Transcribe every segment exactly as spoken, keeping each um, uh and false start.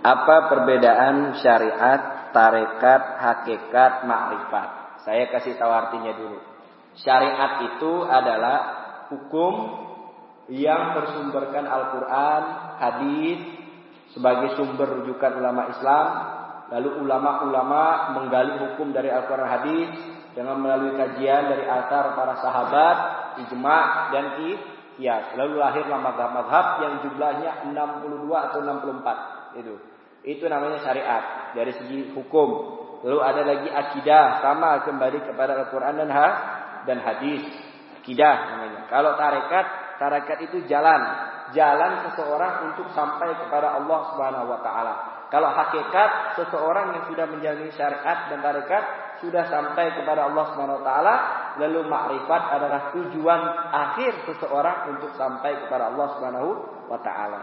Apa perbedaan syariat, tarekat, hakikat, makrifat? Saya kasih tahu artinya dulu. Syariat itu adalah hukum yang bersumberkan Al-Quran, hadis sebagai sumber rujukan ulama Islam. Lalu ulama-ulama menggali hukum dari Al-Quran, hadis dengan melalui kajian dari athar para sahabat, ijma' dan qiyas. Lalu lahirlah mazhab-mazhab yang jumlahnya enam puluh dua atau enam puluh empat. Itu. Itu namanya syariat dari segi hukum. Lalu ada lagi akidah, sama kembali kepada Al-Quran dan ha, dan hadis. Akidah namanya. Kalau tarekat, tarekat itu jalan, jalan seseorang untuk sampai kepada Allah Subhanahu wa taala. Kalau hakikat, seseorang yang sudah menjalani syariat dan tarekat sudah sampai kepada Allah Subhanahu wa taala. Lalu makrifat adalah tujuan akhir seseorang untuk sampai kepada Allah Subhanahu wa taala.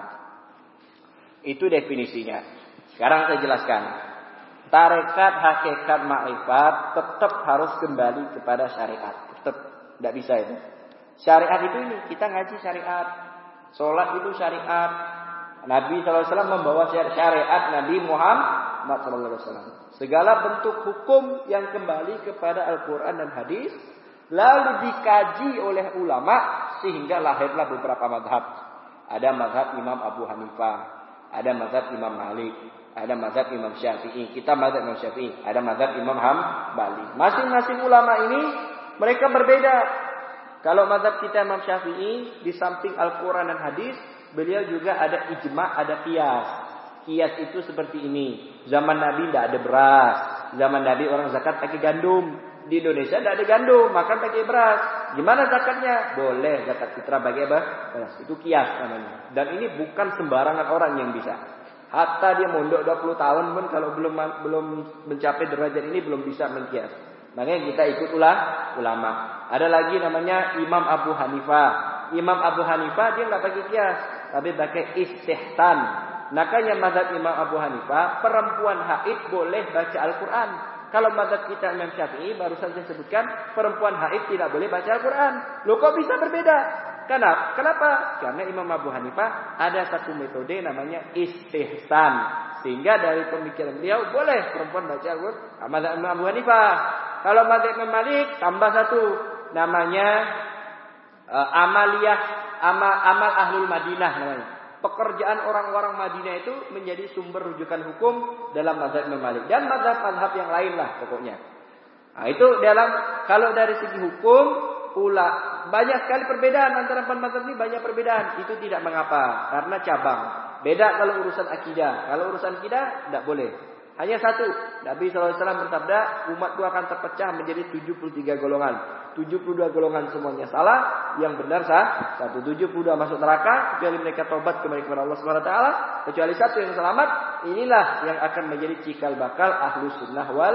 Itu definisinya. Sekarang saya jelaskan. Tarekat, hakikat, makrifat tetap harus kembali kepada syariat. Tetap tidak bisa itu. Syariat itu ini, kita ngaji syariat. Sholat itu syariat. Nabi shallallahu alaihi wasallam membawa syariat Nabi Muhammad shallallahu alaihi wasallam. Segala bentuk hukum yang kembali kepada Al-Quran dan hadis lalu dikaji oleh ulama sehingga lahirlah beberapa mazhab. Ada mazhab Imam Abu Hanifah, ada mazhab Imam Malik, ada mazhab Imam Syafi'i. Kita mazhab Imam Syafi'i, ada mazhab Imam Hambali. Masing-masing ulama ini mereka berbeda. Kalau mazhab kita Imam Syafi'i, di samping Al-Quran dan hadis, beliau juga ada ijma', ada qiyas. Qiyas itu seperti ini. Zaman Nabi tidak ada beras. Zaman Nabi orang zakat pakai gandum. Di Indonesia tidak ada gandum, makan pakai beras. Gimana zakatnya? Boleh zakat fitrah pakai beras. Itu qiyas namanya. Dan ini bukan sembarangan orang yang bisa. Hatta dia mondok dua puluh tahun pun kalau belum belum mencapai derajat ini belum bisa mengqiyas. Makanya kita ikut ulah ulama. Ada lagi namanya Imam Abu Hanifah. Imam Abu Hanifah dia nggak pakai qiyas, tapi pakai istihsan. Makanya mazhab Imam Abu Hanifah, perempuan haid boleh baca Al-Quran. Kalau mazhab kita Imam Syafi'i, baru saja sebutkan perempuan haid tidak boleh baca Al-Quran. Loh kok bisa berbeda? Kenapa? Kenapa? Karena Imam Abu Hanifah ada satu metode namanya istihsan. Sehingga dari pemikiran beliau boleh perempuan baca Al-Quran. Mazhab Imam Abu Hanifah. Kalau mazhab Imam Malik tambah satu namanya uh, amaliyah amal, amal ahlul Madinah namanya. Pekerjaan orang-orang Madinah itu menjadi sumber rujukan hukum dalam mazhab Imam Malik dan mazhab-mazhab yang lain lah pokoknya. Nah, itu dalam kalau dari segi hukum pula banyak sekali perbedaan antara empat mazhab ini, banyak perbedaan. Itu tidak mengapa karena cabang. Beda kalau urusan akidah. Kalau urusan akidah tidak boleh. Hanya satu. Nabi shallallahu alaihi wasallam bersabda, umat itu akan terpecah menjadi tujuh puluh tiga golongan. tujuh puluh dua golongan semuanya salah, yang benar sah. Satu tujuh puluh dua masuk neraka kecuali mereka taubat kembali kepada Allah Subhanahu wa taala, kecuali satu yang selamat. Inilah yang akan menjadi cikal bakal Ahlus Sunnah wal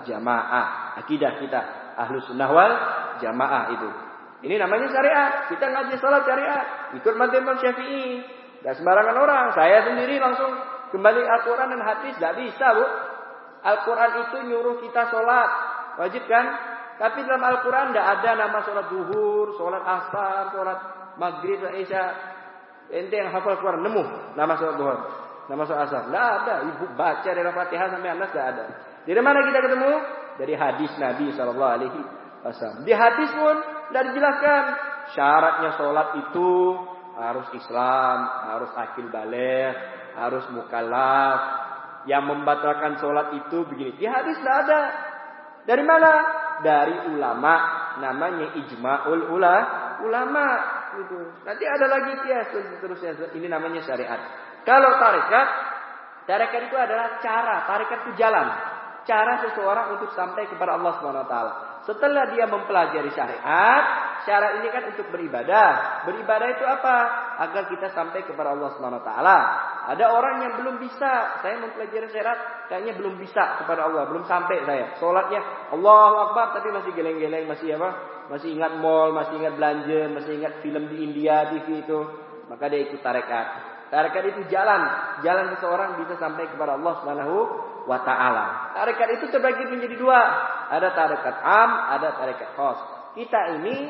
Jamaah. Akidah kita Ahlus Sunnah wal Jamaah itu. Ini namanya syariat. Kita ngaji salat syariat, ikut mazhab Imam Syafi'i. Enggak sembarangan orang. Saya sendiri langsung kembali Al-Quran dan hadis, tidak bisa, Bu. Al-Quran itu nyuruh kita sholat, wajib kan? Tapi dalam Al-Quran tidak ada nama sholat zuhur, sholat asar, sholat maghrib, sholat isya. Ente yang hafal Quran nemu nama sholat zuhur, nama sholat asar. Tidak ada. Ibu baca dari Fatihah sampai Anas tidak ada. Dari mana kita ketemu? Dari hadis Nabi Sallallahu Alaihi Wasallam. Di hadis pun tidak dijelaskan syaratnya sholat itu harus Islam, harus akil baligh, harus mukallaf. Yang membatalkan sholat itu begini. Di hadis tidak ada. Dari mana? Dari ulama. Namanya ijma'ul ula, ulama. Gitu. Nanti ada lagi ya seterusnya. Ini namanya syariat. Kalau tarekat, tarekat itu adalah cara. Tarekat itu jalan. Cara seseorang untuk sampai kepada Allah Subhanahu wa taala. Setelah dia mempelajari syariat, syarat ini kan untuk beribadah. Beribadah itu apa? Agar kita sampai kepada Allah Subhanahu wa taala. Ada orang yang belum bisa, saya mempelajari syariat, kayaknya belum bisa kepada Allah, belum sampai saya. Salatnya Allahu Akbar tapi masih geleng-geleng, masih apa? Masih ingat mall, masih ingat belanja, masih ingat film di India, T V itu. Maka dia ikut tarekat. Tarekat itu jalan, jalan seseorang bisa sampai kepada Allah Subhanahu wa taala. Tarekat itu terbagi menjadi dua. Ada tarekat am, ada tarekat khas. Kita ini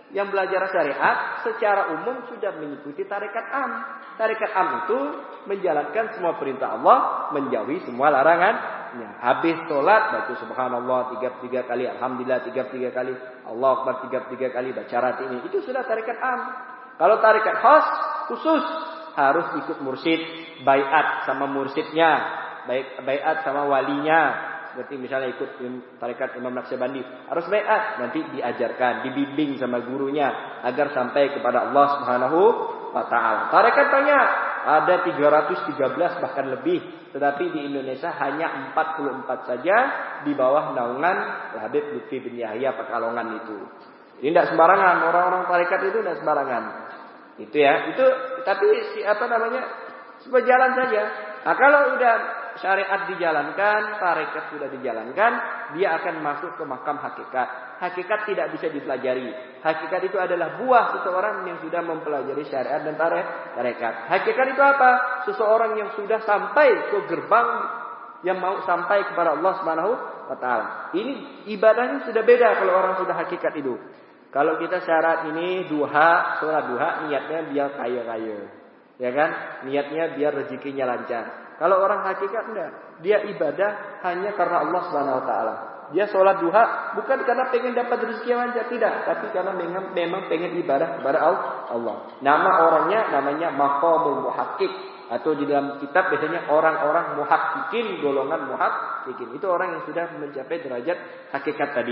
yang belajar syariat secara umum sudah mengikuti tarekat am. Tarekat am itu menjalankan semua perintah Allah, menjauhi semua larangannya. Habis sholat baca subhanallah tiga puluh tiga kali, alhamdulillah tiga puluh tiga kali, Allah akbar tiga puluh tiga kali, baca rati ini. Itu sudah tarekat am. Kalau tarekat khas khusus harus ikut mursyid, baiat sama mursyidnya, baik baiat sama walinya. Seperti misalnya ikut tarekat Imam Naqsyabandi, harus baiat, nanti diajarkan, dibimbing sama gurunya agar sampai kepada Allah Subhanahu wa taala. Tarekat banyak, ada tiga ratus tiga belas bahkan lebih, tetapi di Indonesia hanya empat puluh empat saja di bawah naungan Habib Lutfi bin Yahya Pekalongan itu. Ini tidak sembarangan, orang-orang tarekat itu tidak sembarangan. Itu ya, itu tapi si apa namanya? Sejalan saja. Nah, kalau udah syariat dijalankan, tarekat sudah dijalankan, dia akan masuk ke makam hakikat. Hakikat tidak bisa dipelajari. Hakikat itu adalah buah seseorang yang sudah mempelajari syariat dan tarekat. Hakikat itu apa? Seseorang yang sudah sampai ke gerbang yang mau sampai kepada Allah Subhanahu wa taala. Ini ibadahnya sudah beda kalau orang sudah hakikat itu. Kalau kita syarat ini duha, sholat duha, niatnya biar kaya-kaya. Ya kan? Niatnya biar rezekinya lancar. Kalau orang hakikat enggak, dia ibadah hanya karena Allah Subhanahu wa taala. Dia sholat duha bukan karena pengen dapat rezeki yang lancar, tidak, tapi karena memang, memang pengen ibadah kepada Allah. Nama orangnya namanya maqamul muhakkik, atau di dalam kitab biasanya orang-orang muhakkikin, golongan muhakkikin. Itu orang yang sudah mencapai derajat hakikat tadi.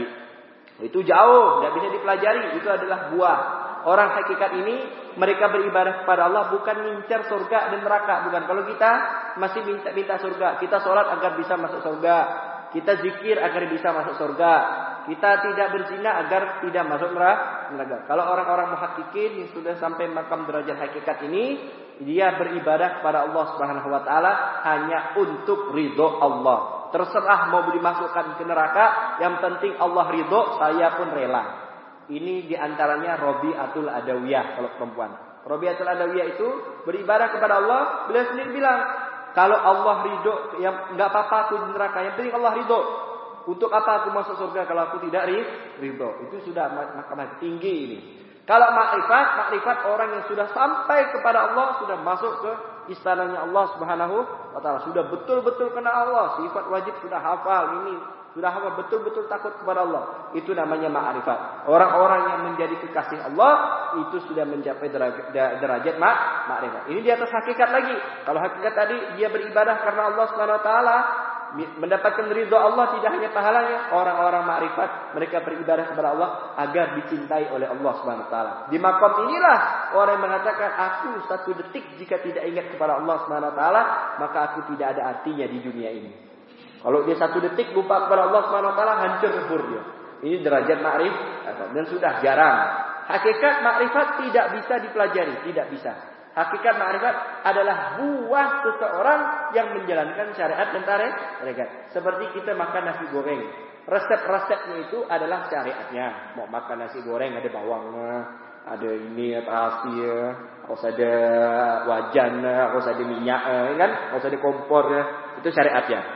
Itu jauh, tidak bisa dipelajari, itu adalah buah. Orang hakikat ini mereka beribadah kepada Allah bukan ngincar surga dan neraka, bukan. Kalau kita masih minta-minta surga, kita sholat agar bisa masuk surga, kita zikir agar bisa masuk surga, kita tidak berzina agar tidak masuk neraka. Kalau orang-orang muhakkikin yang sudah sampai makam derajat hakikat ini, dia beribadah kepada Allah Subhanahu wa taala hanya untuk ridho Allah. Terserah mau dimasukkan ke neraka, yang penting Allah ridho, saya pun rela. Ini diantaranya Rabi'atul Adawiyah kalau perempuan. Rabi'atul Adawiyah itu beribadah kepada Allah. Beliau sendiri bilang, kalau Allah ridho, yang nggak apa-apa aku di neraka. Yang penting Allah ridho. Untuk apa aku masuk surga kalau aku tidak ridho? Itu sudah makam tinggi ini. Kalau makrifat, makrifat orang yang sudah sampai kepada Allah, sudah masuk ke istananya Allah Subhanahu wa taala, sudah betul-betul kenal Allah, sifat wajib sudah hafal ini. Sudah hafal betul-betul takut kepada Allah. Itu namanya ma'rifat. Orang-orang yang menjadi kekasih Allah itu sudah mencapai derajat, derajat ma'rifat. Ini di atas hakikat lagi. Kalau hakikat tadi dia beribadah karena Allah Subhanahu wa taala, mendapatkan ridha Allah, tidak hanya pahalanya. Orang-orang ma'rifat, mereka beribadah kepada Allah agar dicintai oleh Allah Subhanahu wa taala. Di makom inilah orang yang mengatakan, aku satu detik jika tidak ingat kepada Allah Subhanahu wa taala, maka aku tidak ada artinya di dunia ini. Kalau dia satu detik lupa kepada Allah Subhanahu wa taala, hancur lebur dia. Ini derajat ma'rifat dan sudah jarang. Hakikat ma'rifat tidak bisa dipelajari, tidak bisa. Hakikat ma'rifat adalah buah seseorang yang menjalankan syariat dan tarekat. Seperti kita makan nasi goreng. Resep-resepnya itu adalah syariatnya. Mau makan nasi goreng ada bawangnya, ada ini, ada asin, harus ada wajan, harus ada minyak, kan? Harus ada kompor, itu syariatnya.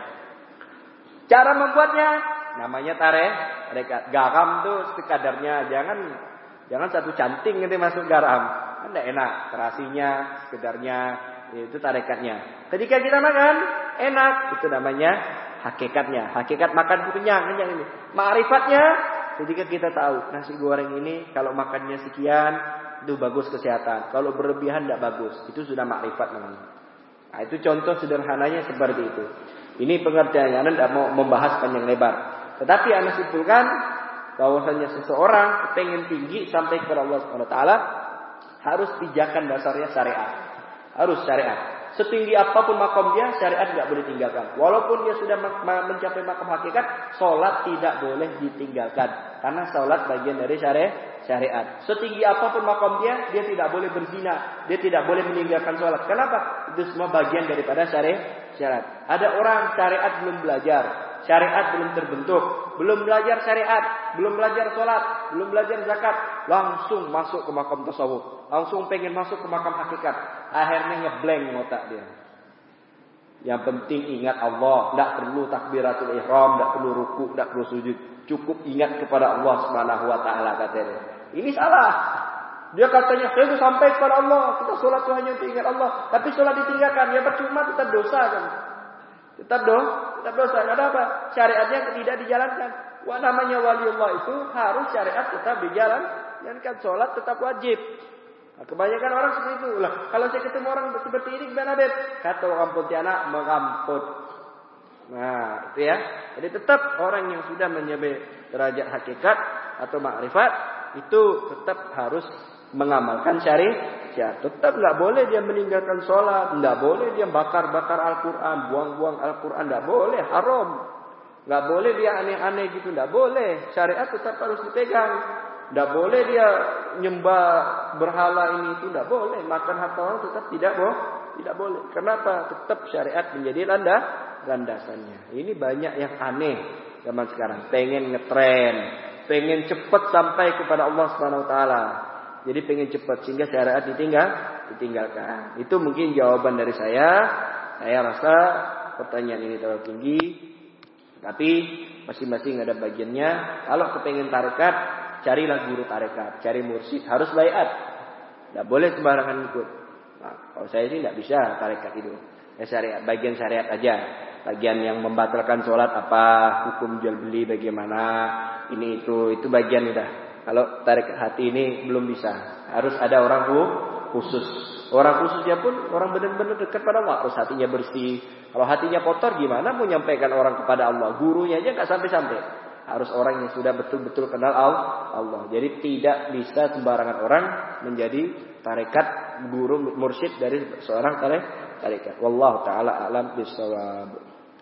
Cara membuatnya namanya tarekat. Garam tuh sekadarnya, jangan jangan satu canting nanti masuk garam. Kan enggak enak. Terasinya, sekedarnya, itu tarekatnya. Ketika kita makan, enak, itu namanya hakikatnya. Hakikat makan itu kenyang, kenyang ini. Ma'rifatnya, ketika kita tahu nasi goreng ini kalau makannya sekian itu bagus kesehatan. Kalau berlebihan enggak bagus. Itu sudah ma'rifat namanya. Nah, itu contoh sederhananya seperti itu. Ini pengertiannya, Anda tidak mau membahas panjang lebar. Tetapi Anda simpulkan bahwasanya seseorang pengen tinggi sampai kepada Allah Subhanahu wa taala harus pijakan dasarnya syariat. Harus syariat. Setinggi apapun makom dia, syariat tidak boleh tinggalkan. Walaupun dia sudah mencapai makom hakikat, sholat tidak boleh ditinggalkan. Karena sholat bagian dari syariat. syariat. Setinggi apapun makom dia, dia tidak boleh berzina. Dia tidak boleh meninggalkan sholat. Kenapa? Itu semua bagian daripada syariat. syariat. Ada orang syariat belum belajar. Syariat belum terbentuk. Belum belajar syariat. Belum belajar sholat. Belum belajar zakat. Langsung masuk ke makam tasawuf. Langsung pengen masuk ke makam hakikat. Akhirnya ngeblank otak dia. Yang penting ingat Allah. Tidak perlu takbiratul ihram. Tidak perlu ruku. Tidak perlu sujud. Cukup ingat kepada Allah subhanahu wa taala katanya. Ini salah. Dia katanya, saya sudah sampai kepada Allah. Kita sholat itu hanya untuk ingat Allah. Tapi sholat ditinggalkan. Ya percuma, tetap dosa kan. Tetap dosa. Tetap dosa. Karena apa? Syariatnya tidak dijalankan. Wah, namanya waliullah itu harus syariat tetap dijalankan. Sholat tetap wajib. Nah, kebanyakan orang seperti itu. Lah, kalau saya ketemu orang seperti ini, gimana Beb? Kata orang Pontianak, mengamput. Nah, itu ya. Jadi tetap orang yang sudah mencapai derajat hakikat atau makrifat itu tetap harus mengamalkan syariat. Tetap nggak boleh dia meninggalkan sholat, nggak boleh dia bakar-bakar Al-Quran, buang-buang Al-Quran, nggak boleh, haram. Nggak boleh dia aneh-aneh gitu, nggak boleh. Syariat tetap harus dipegang. Nggak boleh dia nyembah berhala ini itu, nggak boleh. Makan harta orang tetap tidak boleh, tidak boleh. Kenapa? Tetap syariat menjadi landas landasannya. Ini banyak yang aneh zaman sekarang, pengen ngetren, pengen cepat sampai kepada Allah Subhanahu Wa Taala. Jadi pengen cepat sehingga syariat ditinggal, ditinggalkan. Itu mungkin jawaban dari saya. Saya rasa pertanyaan ini terlalu tinggi, tapi masing-masing ada bagiannya. Kalau kepengen tarekat, carilah guru tarekat, cari mursyid, harus baiat. Tidak boleh sembarangan ikut. Nah, kalau saya sih tidak bisa tarekat itu. Ya syariat, bagian syariat aja. Bagian yang membatalkan sholat apa, hukum jual beli bagaimana, ini itu, itu bagian udah. Kalau tarekat hati ini belum bisa. Harus ada orang khusus. Orang khususnya pun orang benar-benar dekat pada Allah. Harus hatinya bersih. Kalau hatinya kotor gimana mau nyampaikan orang kepada Allah? Gurunya aja nggak sampai-sampai. Harus orang yang sudah betul-betul kenal Allah. Jadi tidak bisa sembarangan orang menjadi tarekat guru mursyid dari seorang tarekat. Wallahu taala a'lam bishawab.